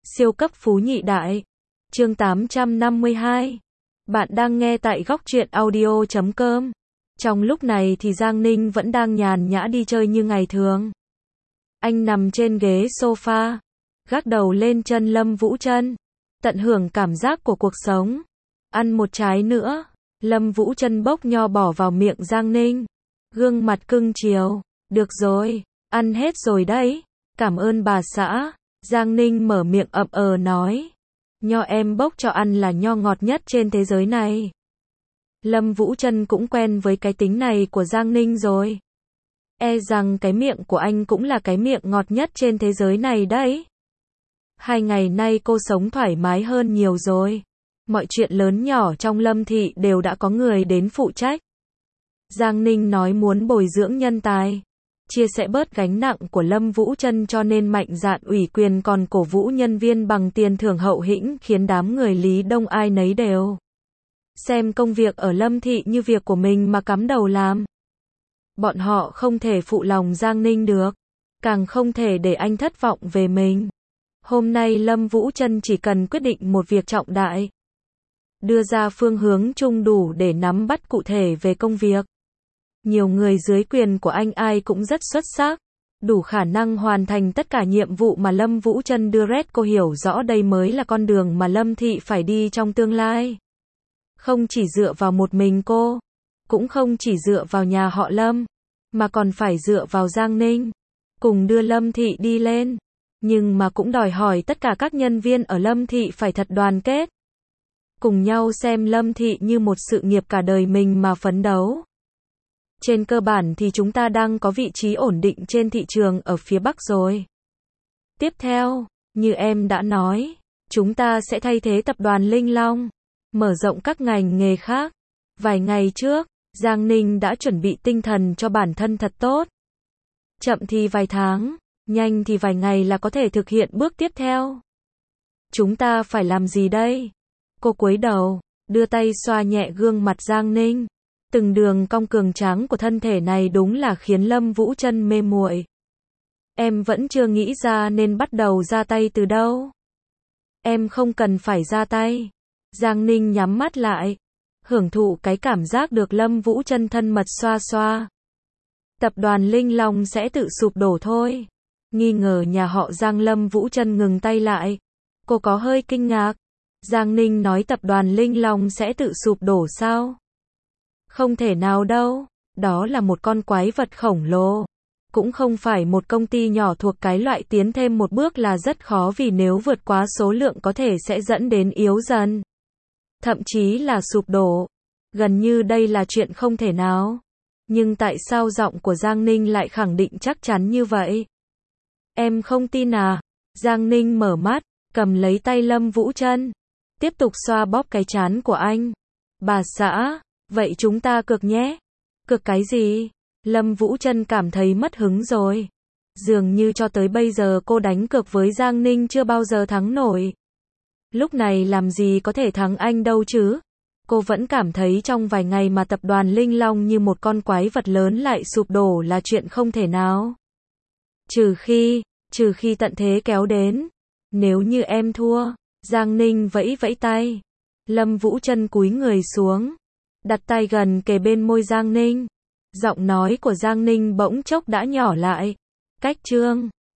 Siêu cấp phú nhị đại. Chương 852. Bạn đang nghe tại góc truyện audio.com. Trong lúc này thì Giang Ninh vẫn đang nhàn nhã đi chơi như ngày thường. Anh nằm trên ghế sofa, gác đầu lên chân Lâm Vũ Trân, tận hưởng cảm giác của cuộc sống. Ăn một trái nữa. Lâm Vũ Trân bốc nho bỏ vào miệng Giang Ninh. Gương mặt cưng chiều. Được rồi, ăn hết rồi đấy. Cảm ơn bà xã. Giang Ninh mở miệng ậm nói. Nho em bốc cho ăn là nho ngọt nhất trên thế giới này. Lâm Vũ Trân cũng quen với cái tính này của Giang Ninh rồi. E rằng cái miệng của anh cũng là cái miệng ngọt nhất trên thế giới này đấy. 2 ngày nay cô sống thoải mái hơn nhiều rồi. Mọi chuyện lớn nhỏ trong Lâm thị đều đã có người đến phụ trách. Giang Ninh nói muốn bồi dưỡng nhân tài, chia sẻ bớt gánh nặng của Lâm Vũ Trân, cho nên mạnh dạn ủy quyền còn cổ vũ nhân viên bằng tiền thưởng hậu hĩnh, khiến đám người Lý Đông ai nấy đều xem công việc ở Lâm thị như việc của mình mà cắm đầu làm. Bọn họ không thể phụ lòng Giang Ninh được, càng không thể để anh thất vọng về mình. Hôm nay Lâm Vũ Trân chỉ cần quyết định một việc trọng đại, đưa ra phương hướng chung đủ để nắm bắt cụ thể về công việc. Nhiều người dưới quyền của anh ai cũng rất xuất sắc, đủ khả năng hoàn thành tất cả nhiệm vụ mà Lâm Vũ Trân đưa ra. Cô hiểu rõ đây mới là con đường mà Lâm thị phải đi trong tương lai. Không chỉ dựa vào một mình cô, cũng không chỉ dựa vào nhà họ Lâm, mà còn phải dựa vào Giang Ninh, cùng đưa Lâm thị đi lên. Nhưng mà cũng đòi hỏi tất cả các nhân viên ở Lâm thị phải thật đoàn kết, cùng nhau xem Lâm thị như một sự nghiệp cả đời mình mà phấn đấu. Trên cơ bản thì chúng ta đang có vị trí ổn định trên thị trường ở phía Bắc rồi. Tiếp theo, như em đã nói, chúng ta sẽ thay thế tập đoàn Linh Long, mở rộng các ngành nghề khác. Vài ngày trước, Giang Ninh đã chuẩn bị tinh thần cho bản thân thật tốt. Chậm thì vài tháng, nhanh thì vài ngày là có thể thực hiện bước tiếp theo. Chúng ta phải làm gì đây? Cô cúi đầu, đưa tay xoa nhẹ gương mặt Giang Ninh. Từng đường cong cường tráng của thân thể này đúng là khiến Lâm Vũ Trân mê muội. Em vẫn chưa nghĩ ra nên bắt đầu ra tay từ đâu. Em không cần phải ra tay. Giang Ninh nhắm mắt lại, hưởng thụ cái cảm giác được Lâm Vũ Trân thân mật xoa xoa. Tập đoàn Linh Long sẽ tự sụp đổ thôi. Nghi ngờ nhà họ Giang. Lâm Vũ Trân ngừng tay lại. Cô có hơi kinh ngạc. Giang Ninh nói tập đoàn Linh Long sẽ tự sụp đổ sao? Không thể nào đâu, đó là một con quái vật khổng lồ. Cũng không phải một công ty nhỏ thuộc cái loại tiến thêm một bước là rất khó, vì nếu vượt quá số lượng có thể sẽ dẫn đến yếu dần, thậm chí là sụp đổ. Gần như đây là chuyện không thể nào. Nhưng tại sao giọng của Giang Ninh lại khẳng định chắc chắn như vậy? Em không tin à? Giang Ninh mở mắt, cầm lấy tay Lâm Vũ Trân, tiếp tục xoa bóp cái trán của anh. Bà xã, vậy chúng ta cược nhé. Cược cái gì? Lâm Vũ Trân cảm thấy mất hứng rồi. Dường như cho tới bây giờ cô đánh cược với Giang Ninh chưa bao giờ thắng nổi. Lúc này làm gì có thể thắng anh đâu chứ? Cô vẫn cảm thấy trong vài ngày mà tập đoàn Linh Long như một con quái vật lớn lại sụp đổ là chuyện không thể nào. Trừ khi tận thế kéo đến. Nếu như em thua. Giang Ninh vẫy vẫy tay. Lâm Vũ Trân cúi người xuống, đặt tay gần kề bên môi Giang Ninh. Giọng nói của Giang Ninh bỗng chốc đã nhỏ lại. Cách chương